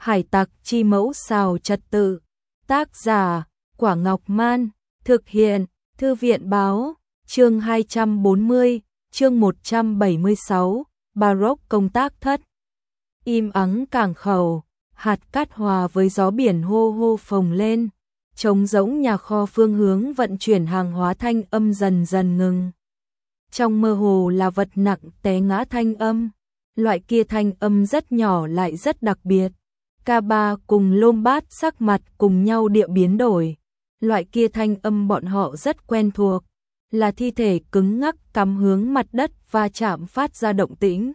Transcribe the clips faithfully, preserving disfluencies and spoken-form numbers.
Hải tặc chi mẫu xào trật tự. Tác giả, Quả Ngọc Man. Thực hiện, Thư viện báo. Chương hai trăm bốn mươi, chương một trăm bảy mươi sáu, Baroque công tác thất. Im ắng cảng khẩu, hạt cát hòa với gió biển hô hô phồng lên. Trống rỗng nhà kho phương hướng vận chuyển hàng hóa thanh âm dần dần ngừng. Trong mơ hồ là vật nặng té ngã thanh âm. Loại kia thanh âm rất nhỏ lại rất đặc biệt. Ca ba cùng Lombard sắc mặt cùng nhau địa biến đổi. Loại kia thanh âm bọn họ rất quen thuộc. Là thi thể cứng ngắc cắm hướng mặt đất và chạm phát ra động tĩnh.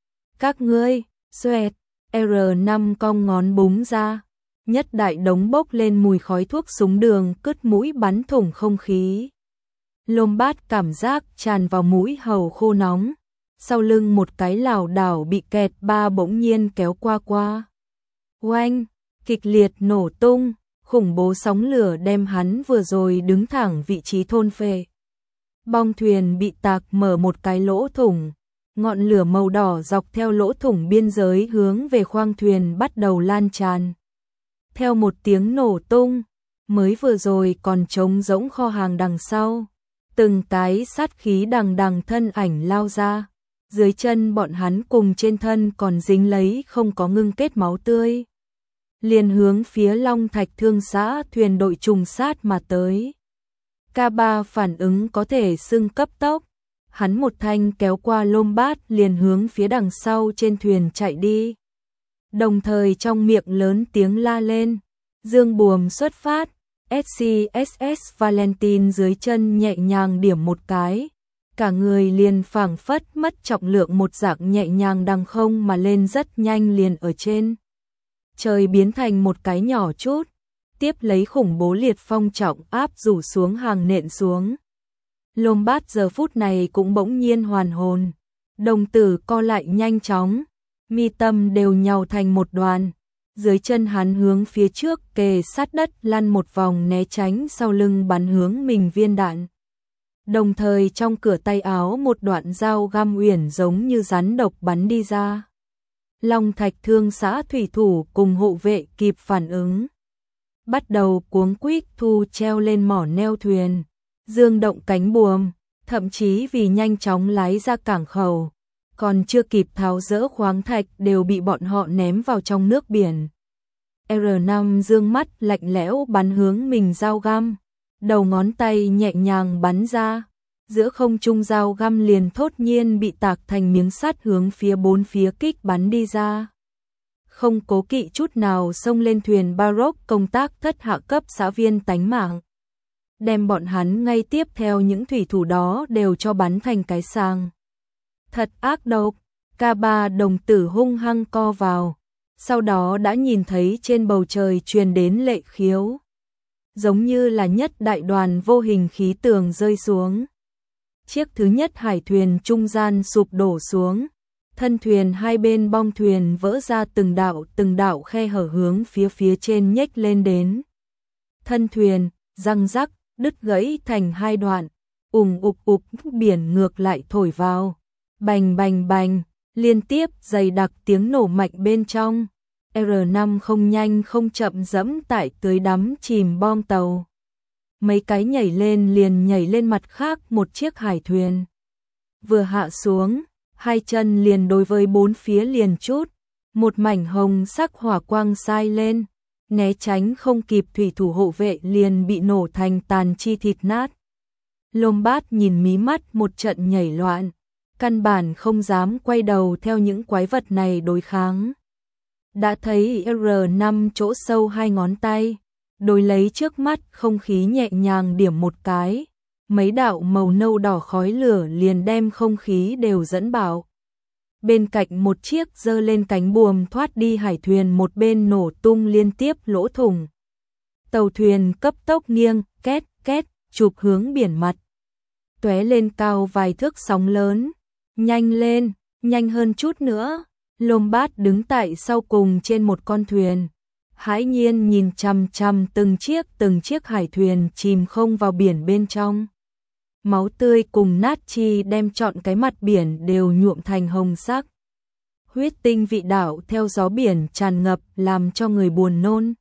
Các ngươi, xoẹt, R năm cong ngón búng ra. Nhất đại đống bốc lên mùi khói thuốc súng đường cứt mũi bắn thủng không khí. Lombard cảm giác tràn vào mũi hầu khô nóng. Sau lưng một cái lảo đảo bị kẹt ba bỗng nhiên kéo qua qua. Oanh, kịch liệt nổ tung, khủng bố sóng lửa đem hắn vừa rồi đứng thẳng vị trí thôn phệ. Bong thuyền bị tạc mở một cái lỗ thủng, ngọn lửa màu đỏ dọc theo lỗ thủng biên giới hướng về khoang thuyền bắt đầu lan tràn. Theo một tiếng nổ tung, mới vừa rồi còn trống rỗng kho hàng đằng sau, từng cái sát khí đằng đằng thân ảnh lao ra. Dưới chân bọn hắn cùng trên thân còn dính lấy không có ngưng kết máu tươi. Liền hướng phía Long Thạch Thương xã thuyền đội trùng sát mà tới. Ca ba phản ứng có thể xưng cấp tốc. Hắn một thanh kéo qua Lombard liền hướng phía đằng sau trên thuyền chạy đi. Đồng thời trong miệng lớn tiếng la lên. Dương buồm xuất phát. ét xê ét ét Valentine dưới chân nhẹ nhàng điểm một cái. Cả người liền phảng phất mất trọng lượng một dạng nhẹ nhàng đằng không mà lên rất nhanh liền ở trên. Trời biến thành một cái nhỏ chút, tiếp lấy khủng bố liệt phong trọng áp rủ xuống hàng nện xuống. Lombard giờ phút này cũng bỗng nhiên hoàn hồn, đồng tử co lại nhanh chóng, mi tâm đều nhàu thành một đoàn. Dưới chân hắn hướng phía trước kề sát đất lăn một vòng né tránh sau lưng bắn hướng mình viên đạn. Đồng thời trong cửa tay áo một đoạn dao găm uyển giống như rắn độc bắn đi ra. Long Thạch Thương xã thủy thủ cùng hộ vệ kịp phản ứng. Bắt đầu cuống quýt thu treo lên mỏ neo thuyền, dương động cánh buồm, thậm chí vì nhanh chóng lái ra cảng khẩu. Còn chưa kịp tháo dỡ khoáng thạch đều bị bọn họ ném vào trong nước biển. R năm dương mắt lạnh lẽo bắn hướng mình dao găm. Đầu ngón tay nhẹ nhàng bắn ra, giữa không trung dao găm liền thốt nhiên bị tạc thành miếng sắt hướng phía bốn phía kích bắn đi ra. Không cố kỵ chút nào xông lên thuyền Baroque công tác thất hạ cấp xã viên tánh mạng. Đem bọn hắn ngay tiếp theo những thủy thủ đó đều cho bắn thành cái sàng. Thật ác độc, ca ba đồng tử hung hăng co vào, sau đó đã nhìn thấy trên bầu trời truyền đến lệ khiếu. Giống như là nhất đại đoàn vô hình khí tường rơi xuống. Chiếc thứ nhất hải thuyền trung gian sụp đổ xuống. Thân thuyền hai bên bong thuyền vỡ ra từng đạo từng đạo khe hở hướng phía phía trên nhếch lên đến. Thân thuyền, răng rắc, đứt gãy thành hai đoạn. Ùng ục ục biển ngược lại thổi vào. Bành bành bành, liên tiếp dày đặc tiếng nổ mạnh bên trong. R năm không nhanh không chậm dẫm tại tưới đắm chìm bom tàu. Mấy cái nhảy lên liền nhảy lên mặt khác một chiếc hải thuyền. Vừa hạ xuống, hai chân liền đối với bốn phía liền chút. Một mảnh hồng sắc hỏa quang sai lên, né tránh không kịp thủy thủ hộ vệ liền bị nổ thành tàn chi thịt nát. Lombard nhìn mí mắt một trận nhảy loạn, căn bản không dám quay đầu theo những quái vật này đối kháng. Đã thấy R năm chỗ sâu hai ngón tay, đối lấy trước mắt không khí nhẹ nhàng điểm một cái, mấy đạo màu nâu đỏ khói lửa liền đem không khí đều dẫn bảo. Bên cạnh một chiếc giơ lên cánh buồm thoát đi hải thuyền một bên nổ tung liên tiếp lỗ thủng. Tàu thuyền cấp tốc nghiêng, két, két, chụp hướng biển mặt. Tóe lên cao vài thước sóng lớn. Nhanh lên, nhanh hơn chút nữa. Lombard đứng tại sau cùng trên một con thuyền. Hãi nhiên nhìn chằm chằm từng chiếc từng chiếc hải thuyền chìm không vào biển bên trong. Máu tươi cùng nát chi đem trọn cái mặt biển đều nhuộm thành hồng sắc. huyết tinh vị đạo theo gió biển tràn ngập làm cho người buồn nôn.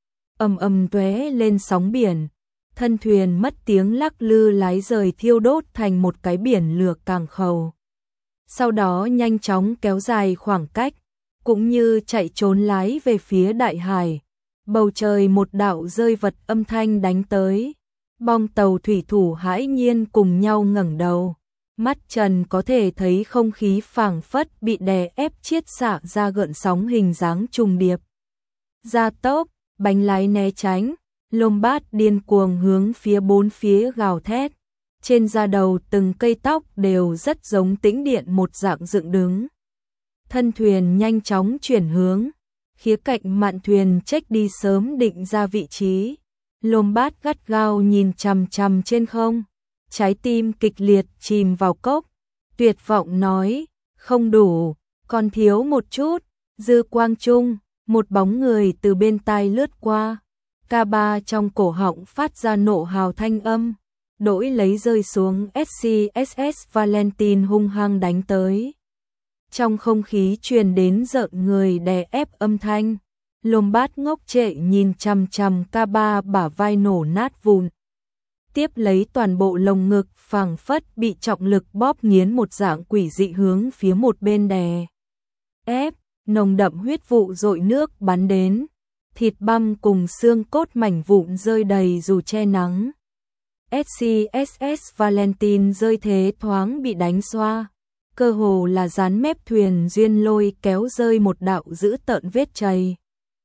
Ầm ầm tóe lên sóng biển, thân thuyền mất tiếng lắc lư lái rời thiêu đốt thành một cái biển lửa cảng khẩu. Sau đó nhanh chóng kéo dài khoảng cách, cũng như chạy trốn lái về phía đại hải. Bầu trời một đạo rơi vật âm thanh đánh tới. Bong tàu thủy thủ hãi nhiên cùng nhau ngẩng đầu. Mắt Trần có thể thấy không khí phảng phất bị đè ép chiết xạ ra gợn sóng hình dáng trùng điệp. Gia tốc, bánh lái né tránh, Lombard điên cuồng hướng phía bốn phía gào thét. Trên da đầu từng cây tóc đều rất giống tĩnh điện một dạng dựng đứng. Thân thuyền nhanh chóng chuyển hướng, khía cạnh mạn thuyền check đi sớm định ra vị trí. Lombard gắt gao nhìn chằm chằm trên không, trái tim kịch liệt chìm vào cốc, tuyệt vọng nói, không đủ, còn thiếu một chút. Dư quang trung, một bóng người từ bên tai lướt qua, ca ba trong cổ họng phát ra nộ hào thanh âm, đổi lấy rơi xuống ét xê ét ét Valentine hung hăng đánh tới. Trong không khí truyền đến rợn người đè ép âm thanh, Lombard ngốc trệ nhìn chằm chằm ca ba bả vai nổ nát vụn. Tiếp lấy toàn bộ lồng ngực phảng phất bị trọng lực bóp nghiến một dạng quỷ dị hướng phía một bên đè ép, nồng đậm huyết vụ dội nước bắn đến, thịt băm cùng xương cốt mảnh vụn rơi đầy dù che nắng. ét xê ét ét Valentine rơi thế thoáng bị đánh xoa, cơ hồ là dán mép thuyền duyên lôi kéo rơi một đạo dữ tợn vết chày.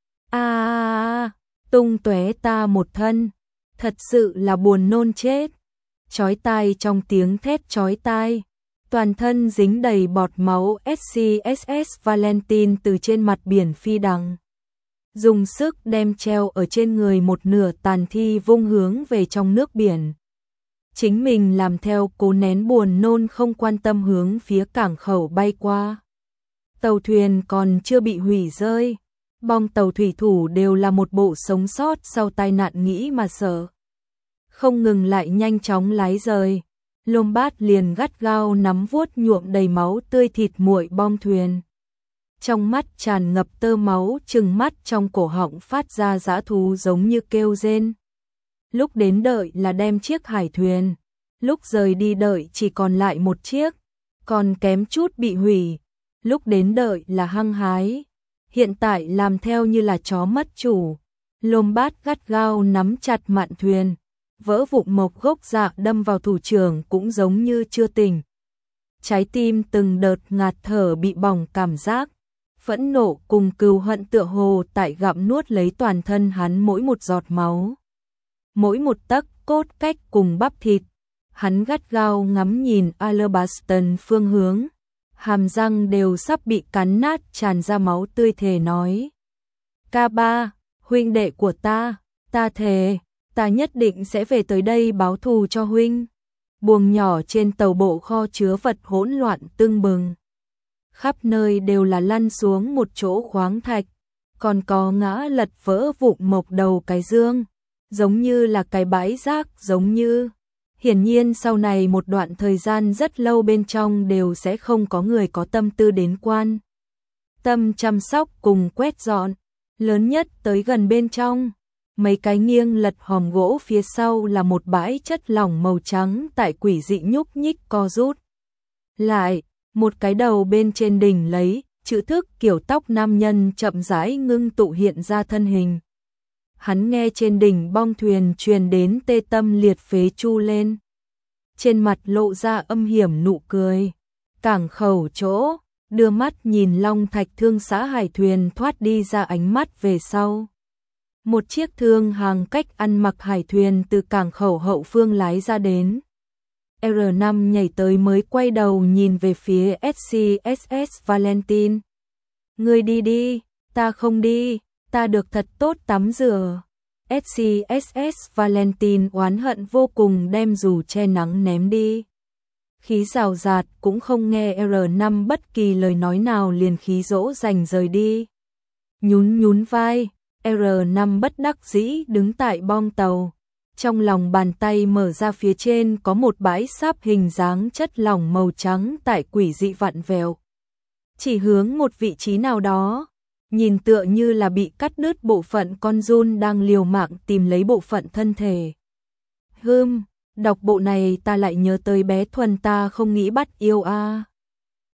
A à, à, tung tóe ta một thân, thật sự là buồn nôn chết. Chói tai trong tiếng thét chói tai, toàn thân dính đầy bọt máu, ét xê ét ét Valentine từ trên mặt biển phi đằng, dùng sức đem treo ở trên người một nửa tàn thi vung hướng về trong nước biển. Chính mình làm theo cố nén buồn nôn không quan tâm hướng phía cảng khẩu bay qua. Tàu thuyền còn chưa bị hủy rơi, bong tàu thủy thủ đều là một bộ sống sót sau tai nạn nghĩ mà sợ. Không ngừng lại nhanh chóng lái rời, Lombard liền gắt gao nắm vuốt nhuộm đầy máu tươi thịt muội bong thuyền. Trong mắt tràn ngập tơ máu, trừng mắt trong cổ họng phát ra dã thú giống như kêu rên. Lúc đến đợi là đem chiếc hải thuyền, lúc rời đi đợi chỉ còn lại một chiếc, còn kém chút bị hủy. Lúc đến đợi là hăng hái, hiện tại làm theo như là chó mất chủ. Lombard gắt gao nắm chặt mạn thuyền, vỡ vụn mộc gốc dạ đâm vào thủ trưởng cũng giống như chưa tỉnh. Trái tim từng đợt ngạt thở bị bỏng cảm giác, phẫn nộ cùng cừu hận tựa hồ tại gặm nuốt lấy toàn thân hắn mỗi một giọt máu, mỗi một tấc cốt cách cùng bắp thịt. Hắn gắt gao ngắm nhìn Alabaston phương hướng, hàm răng đều sắp bị cắn nát tràn ra máu tươi, thề nói: ca ba, huynh đệ của ta, ta thề, ta nhất định sẽ về tới đây báo thù cho huynh. Buồng nhỏ trên tàu bộ kho chứa vật hỗn loạn tưng bừng, khắp nơi đều là lăn xuống một chỗ khoáng thạch, còn có ngã lật vỡ vụn mộc đầu cái dương, giống như là cái bãi rác giống như. Hiển nhiên sau này một đoạn thời gian rất lâu bên trong đều sẽ không có người có tâm tư đến quan tâm chăm sóc cùng quét dọn. Lớn nhất tới gần bên trong, mấy cái nghiêng lật hòm gỗ phía sau là một bãi chất lỏng màu trắng tại quỷ dị nhúc nhích co rút lại, một cái đầu bên trên đỉnh lấy chữ thức kiểu tóc nam nhân chậm rãi ngưng tụ hiện ra thân hình. Hắn nghe trên đỉnh bong thuyền truyền đến tê tâm liệt phế chu lên, trên mặt lộ ra âm hiểm nụ cười. Cảng khẩu chỗ, đưa mắt nhìn long thạch thương xã hải thuyền thoát đi ra, ánh mắt về sau. Một chiếc thương hàng cách ăn mặc hải thuyền từ cảng khẩu hậu phương lái ra đến. R năm nhảy tới mới quay đầu nhìn về phía ét xê ét ét Valentine. Ngươi đi đi, ta không đi, ta được thật tốt tắm rửa. ét xê ét ét Valentine oán hận vô cùng đem dù che nắng ném đi. Khí rào rạt cũng không nghe R năm bất kỳ lời nói nào, liền khí dỗ dành rời đi. Nhún nhún vai, R năm bất đắc dĩ đứng tại bong tàu. Trong lòng bàn tay mở ra, phía trên có một bãi sáp hình dáng chất lỏng màu trắng tại quỷ dị vặn vẹo. chỉ hướng một vị trí nào đó, nhìn tựa như là bị cắt đứt bộ phận con giun đang liều mạng tìm lấy bộ phận thân thể. Hừm, đọc bộ này ta lại nhớ tới bé Thuần ta không nghĩ bắt yêu a.